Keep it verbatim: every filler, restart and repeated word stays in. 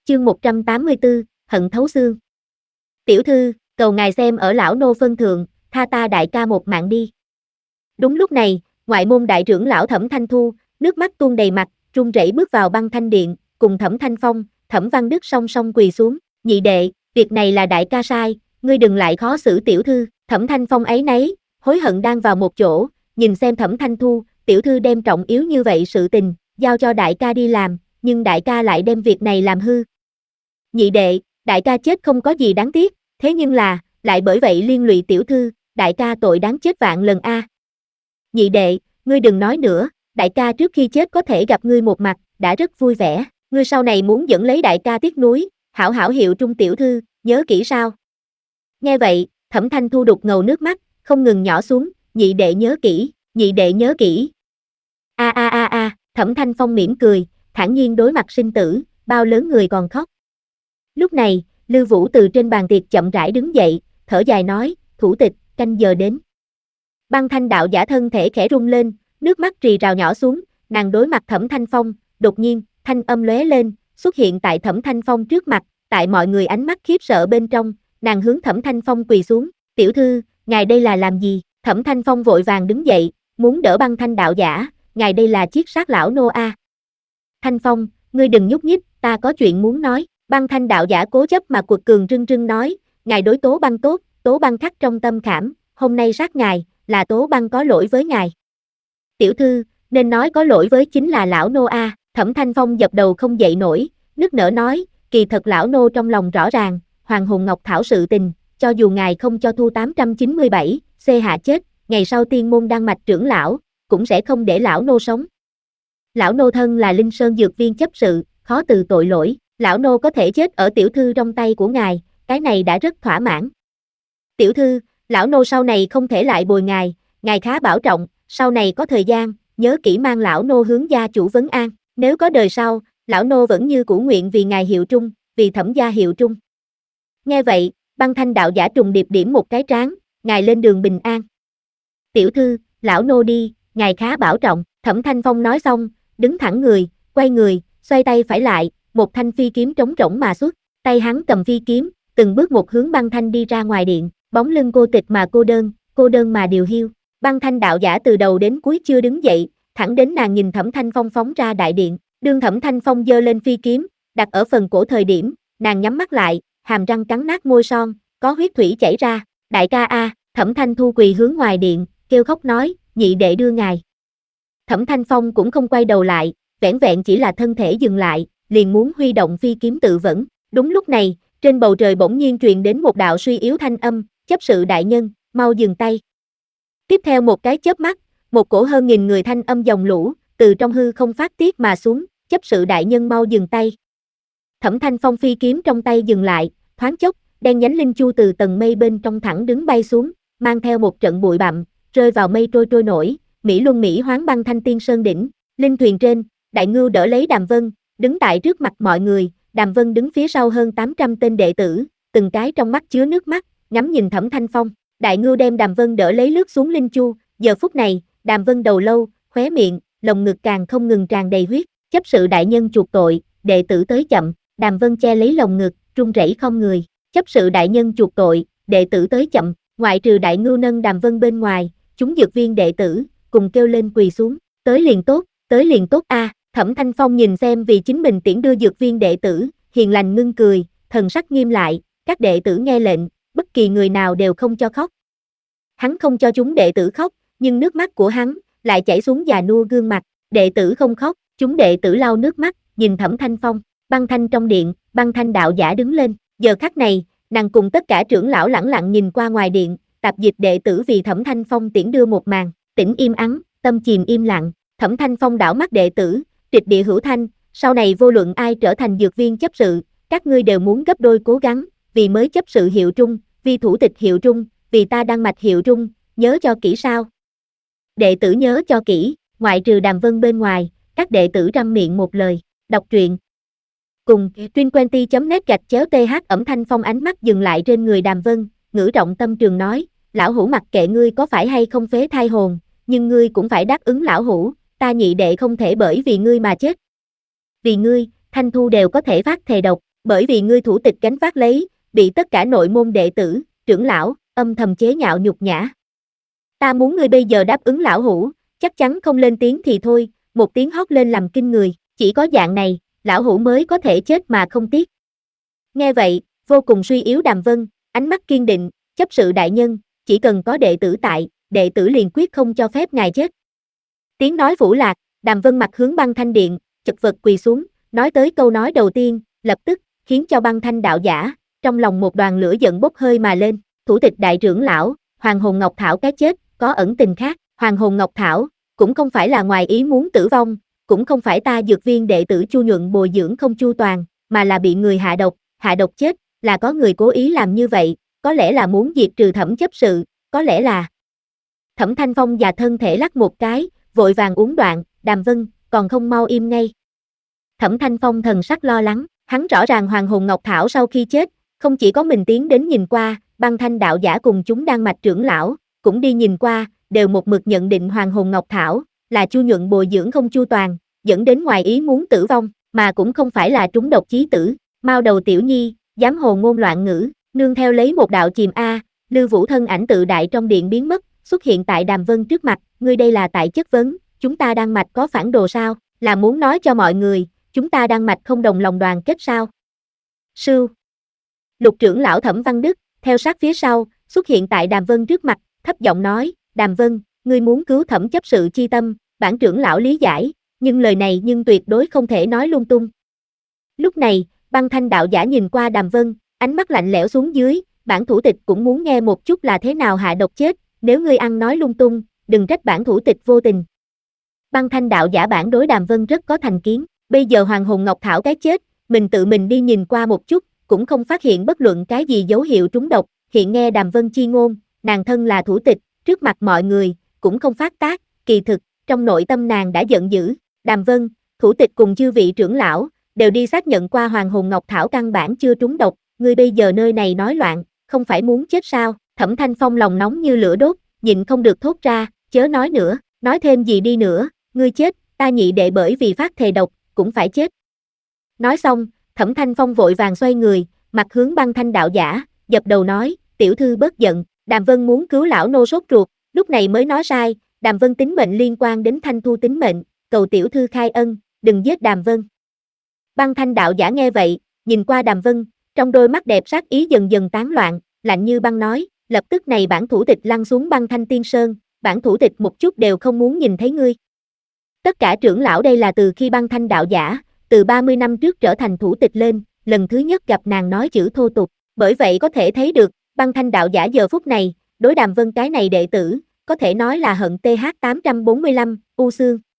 chương một trăm tám mươi tư, hận thấu xương. Tiểu thư, cầu ngài xem ở lão nô phân thượng, tha ta đại ca một mạng đi. Đúng lúc này, ngoại môn đại trưởng lão Thẩm Thanh Thu, nước mắt tuôn đầy mặt, run rẩy bước vào băng thanh điện, cùng Thẩm Thanh Phong, Thẩm Văn Đức song song quỳ xuống, nhị đệ, việc này là đại ca sai, ngươi đừng lại khó xử tiểu thư. Thẩm Thanh Phong ấy nấy, hối hận đang vào một chỗ, nhìn xem Thẩm Thanh Thu, tiểu thư đem trọng yếu như vậy sự tình, giao cho đại ca đi làm, nhưng đại ca lại đem việc này làm hư. Nhị đệ, đại ca chết không có gì đáng tiếc, thế nhưng là, lại bởi vậy liên lụy tiểu thư, đại ca tội đáng chết vạn lần a. Nhị đệ, ngươi đừng nói nữa, đại ca trước khi chết có thể gặp ngươi một mặt, đã rất vui vẻ, ngươi sau này muốn dẫn lấy đại ca tiếc nuối, hảo hảo hiệu trung tiểu thư, nhớ kỹ sao? Nghe vậy, Thẩm Thanh Thu đục ngầu nước mắt, không ngừng nhỏ xuống, nhị đệ nhớ kỹ, nhị đệ nhớ kỹ. A a a a, Thẩm Thanh Phong mỉm cười, thản nhiên đối mặt sinh tử, bao lớn người còn khóc. Lúc này, Lưu Vũ từ trên bàn tiệc chậm rãi đứng dậy, thở dài nói, thủ tịch, canh giờ đến. Băng Thanh đạo giả thân thể khẽ rung lên, nước mắt rì rào nhỏ xuống, nàng đối mặt Thẩm Thanh Phong, đột nhiên, thanh âm lóe lên, xuất hiện tại Thẩm Thanh Phong trước mặt, tại mọi người ánh mắt khiếp sợ bên trong, nàng hướng Thẩm Thanh Phong quỳ xuống, tiểu thư, ngài đây là làm gì? Thẩm Thanh Phong vội vàng đứng dậy, muốn đỡ Băng Thanh đạo giả, ngài đây là chiết sát lão nô a. Thanh Phong, ngươi đừng nhúc nhích, ta có chuyện muốn nói. Băng Thanh đạo giả cố chấp mà quật cường rưng rưng nói, ngài đối Tố Băng tốt, Tố Băng khắc trong tâm khảm, hôm nay sát ngài, là Tố Băng có lỗi với ngài. Tiểu thư, nên nói có lỗi với chính là lão nô a. Thẩm Thanh Phong dập đầu không dậy nổi, nức nở nói, kỳ thật lão nô trong lòng rõ ràng, Hoàng Hùng Ngọc Thảo sự tình, cho dù ngài không cho thu tám trăm chín mươi bảy, C hạ chết, ngày sau tiên môn đăng mạch trưởng lão, cũng sẽ không để lão nô sống. Lão nô thân là Linh Sơn dược viên chấp sự, khó từ tội lỗi, lão nô có thể chết ở tiểu thư trong tay của ngài, cái này đã rất thỏa mãn. Tiểu thư, lão nô sau này không thể lại bồi ngài, ngài khá bảo trọng, sau này có thời gian, nhớ kỹ mang lão nô hướng gia chủ vấn an, nếu có đời sau, lão nô vẫn như cũ nguyện vì ngài hiệu trung, vì Thẩm gia hiệu trung. Nghe vậy, Băng Thanh đạo giả trùng điệp điểm một cái trán, ngài lên đường bình an. Tiểu thư, lão nô đi, ngài khá bảo trọng. Thẩm Thanh Phong nói xong, đứng thẳng người, quay người, xoay tay phải lại, một thanh phi kiếm trống rỗng mà xuất, tay hắn cầm phi kiếm, từng bước một hướng Băng Thanh đi ra ngoài điện, bóng lưng cô tịch mà cô đơn, cô đơn mà điều hiu. Băng Thanh đạo giả từ đầu đến cuối chưa đứng dậy, thẳng đến nàng nhìn Thẩm Thanh Phong phóng ra đại điện, đương Thẩm Thanh Phong giơ lên phi kiếm, đặt ở phần cổ thời điểm, nàng nhắm mắt lại, hàm răng cắn nát môi son, có huyết thủy chảy ra, đại ca a. Thẩm Thanh Thu quỳ hướng ngoài điện, kêu khóc nói, nhị đệ đưa ngài. Thẩm Thanh Phong cũng không quay đầu lại, vẻn vẹn chỉ là thân thể dừng lại, liền muốn huy động phi kiếm tự vẫn. Đúng lúc này, trên bầu trời bỗng nhiên truyền đến một đạo suy yếu thanh âm, chấp sự đại nhân, mau dừng tay. Tiếp theo một cái chớp mắt, một cổ hơn nghìn người thanh âm dòng lũ, từ trong hư không phát tiết mà xuống, chấp sự đại nhân mau dừng tay. Thẩm Thanh Phong phi kiếm trong tay dừng lại, thoáng chốc, đen nhánh linh chu từ tầng mây bên trong thẳng đứng bay xuống, mang theo một trận bụi bặm, rơi vào mây trôi trôi nổi, Mỹ Luân Mỹ Hoán Băng Thanh Tiên Sơn đỉnh, linh thuyền trên, Đại Ngưu đỡ lấy Đàm Vân, đứng tại trước mặt mọi người, Đàm Vân đứng phía sau hơn tám trăm tên đệ tử, từng cái trong mắt chứa nước mắt, ngắm nhìn Thẩm Thanh Phong. Đại Ngưu đem Đàm Vân đỡ lấy lướt xuống linh chu, giờ phút này, Đàm Vân đầu lâu, khóe miệng, lồng ngực càng không ngừng tràn đầy huyết, chấp sự đại nhân chuộc tội, đệ tử tới chậm. Đàm Vân che lấy lồng ngực, run rẩy không người, chấp sự đại nhân chuộc tội, đệ tử tới chậm, ngoại trừ Đại Ngưu nâng Đàm Vân bên ngoài, chúng dược viên đệ tử, cùng kêu lên quỳ xuống, tới liền tốt, tới liền tốt a. À. Thẩm Thanh Phong nhìn xem vì chính mình tiễn đưa dược viên đệ tử, hiền lành ngưng cười, thần sắc nghiêm lại, các đệ tử nghe lệnh, bất kỳ người nào đều không cho khóc. Hắn không cho chúng đệ tử khóc, nhưng nước mắt của hắn lại chảy xuống già nua gương mặt, đệ tử không khóc, chúng đệ tử lau nước mắt, nhìn Thẩm Thanh Phong. Băng Thanh trong điện, Băng Thanh đạo giả đứng lên, giờ khắc này, nàng cùng tất cả trưởng lão lẳng lặng nhìn qua ngoài điện, tạp dịch đệ tử vì Thẩm Thanh Phong tiễn đưa một màn, tĩnh im ắng, tâm chìm im lặng. Thẩm Thanh Phong đảo mắt đệ tử, trịch địa hữu thanh, sau này vô luận ai trở thành dược viên chấp sự, các ngươi đều muốn gấp đôi cố gắng, vì mới chấp sự hiệu trung, vì thủ tịch hiệu trung, vì ta đăng mạch hiệu trung, nhớ cho kỹ sao? Đệ tử nhớ cho kỹ, ngoại trừ Đàm Vân bên ngoài, các đệ tử răm miệng một lời, đọc truyện. Cùng, Trinquenty chấm net gạch chéo th ẩm Thanh Phong ánh mắt dừng lại trên người Đàm Vân, ngữ trọng tâm trường nói, lão hủ mặc kệ ngươi có phải hay không phế thai hồn, nhưng ngươi cũng phải đáp ứng lão hủ, ta nhị đệ không thể bởi vì ngươi mà chết. Vì ngươi, Thanh Thu đều có thể phát thề độc, Bởi vì ngươi thủ tịch gánh vác lấy, bị tất cả nội môn đệ tử, trưởng lão, âm thầm chế nhạo nhục nhã. Ta muốn ngươi bây giờ đáp ứng lão hủ, chắc chắn không lên tiếng thì thôi, một tiếng hót lên làm kinh người, chỉ có dạng này, lão hủ mới có thể chết mà không tiếc. Nghe vậy, vô cùng suy yếu Đàm Vân, ánh mắt kiên định, chấp sự đại nhân, chỉ cần có đệ tử tại, đệ tử liền quyết không cho phép ngài chết. Tiếng nói vũ lạc, Đàm Vân mặt hướng Băng Thanh Điện, chật vật quỳ xuống, nói tới câu nói đầu tiên, lập tức, khiến cho Băng Thanh đạo giả, trong lòng một đoàn lửa giận bốc hơi mà lên, thủ tịch đại trưởng lão, Hoàng Hồn Ngọc Thảo cái chết, có ẩn tình khác, Hoàng Hồn Ngọc Thảo, cũng không phải là ngoài ý muốn tử vong, cũng không phải ta dược viên đệ tử Chu Nhuận bồi dưỡng không chu toàn, mà là bị người hạ độc, hạ độc chết, là có người cố ý làm như vậy, có lẽ là muốn diệt trừ Thẩm chấp sự, có lẽ là... Thẩm Thanh Phong và thân thể lắc một cái, vội vàng uống đoạn, Đàm Vân, còn không mau im ngay. Thẩm Thanh Phong thần sắc lo lắng, hắn rõ ràng Hoàng Hồn Ngọc Thảo sau khi chết, không chỉ có mình tiến đến nhìn qua, Băng Thanh đạo giả cùng chúng Đan Mạch trưởng lão, cũng đi nhìn qua, đều một mực nhận định Hoàng Hồn Ngọc Thảo là Chu Nhuận bồi dưỡng không chu toàn, dẫn đến ngoài ý muốn tử vong, mà cũng không phải là trúng độc chí tử. Mao đầu tiểu nhi, dám hồ ngôn loạn ngữ, nương theo lấy một đạo chìm a, Lưu Vũ thân ảnh tự đại trong điện biến mất, xuất hiện tại Đàm Vân trước mặt, ngươi đây là tại chất vấn, chúng ta Đan Mạch có phản đồ sao, là muốn nói cho mọi người, chúng ta Đan Mạch không đồng lòng đoàn kết sao? Sưu. Lục trưởng lão Thẩm Văn Đức, theo sát phía sau, xuất hiện tại Đàm Vân trước mặt, thấp giọng nói, Đàm Vân, ngươi muốn cứu Thẩm chấp sự chi tâm, bản trưởng lão lý giải, nhưng lời này nhưng tuyệt đối không thể nói lung tung. Lúc này, Băng Thanh đạo giả nhìn qua Đàm Vân, ánh mắt lạnh lẽo xuống dưới, bản thủ tịch cũng muốn nghe một chút là thế nào hạ độc chết, nếu ngươi ăn nói lung tung, đừng trách bản thủ tịch vô tình. Băng Thanh đạo giả bản đối Đàm Vân rất có thành kiến, bây giờ Hoàng Hồn Ngọc Thảo cái chết, mình tự mình đi nhìn qua một chút, cũng không phát hiện bất luận cái gì dấu hiệu trúng độc, hiện nghe Đàm Vân chi ngôn, nàng thân là thủ tịch, trước mặt mọi người, cũng không phát tác, kỳ thực, trong nội tâm nàng đã giận dữ, Đàm Vân, thủ tịch cùng chư vị trưởng lão, đều đi xác nhận qua Hoàng Hồn Ngọc Thảo căn bản chưa trúng độc, ngươi bây giờ nơi này nói loạn, không phải muốn chết sao? Thẩm Thanh Phong lòng nóng như lửa đốt, nhịn không được thốt ra, chớ nói nữa, nói thêm gì đi nữa, ngươi chết, ta nhị đệ bởi vì phát thề độc, cũng phải chết. Nói xong, Thẩm Thanh Phong vội vàng xoay người, mặt hướng Băng Thanh đạo giả, dập đầu nói, tiểu thư bớt giận, Đàm Vân muốn cứu lão nô sốt ruột, lúc này mới nói sai, Đàm Vân tính mệnh liên quan đến Thanh Thu tính mệnh, cầu tiểu thư khai ân, đừng giết Đàm Vân. Băng Thanh đạo giả nghe vậy, nhìn qua Đàm Vân, trong đôi mắt đẹp sát ý dần dần tán loạn, lạnh như băng nói, lập tức này bản thủ tịch lăn xuống Băng Thanh Tiên Sơn, bản thủ tịch một chút đều không muốn nhìn thấy ngươi. Tất cả trưởng lão đây là từ khi Băng Thanh đạo giả, từ ba mươi năm trước trở thành thủ tịch lên, lần thứ nhất gặp nàng nói chữ thô tục, bởi vậy có thể thấy được, Băng Thanh đạo giả giờ phút này, đối Đàm Vân cái này đệ tử, có thể nói là hận th tám trăm bốn mươi lăm, U Xương.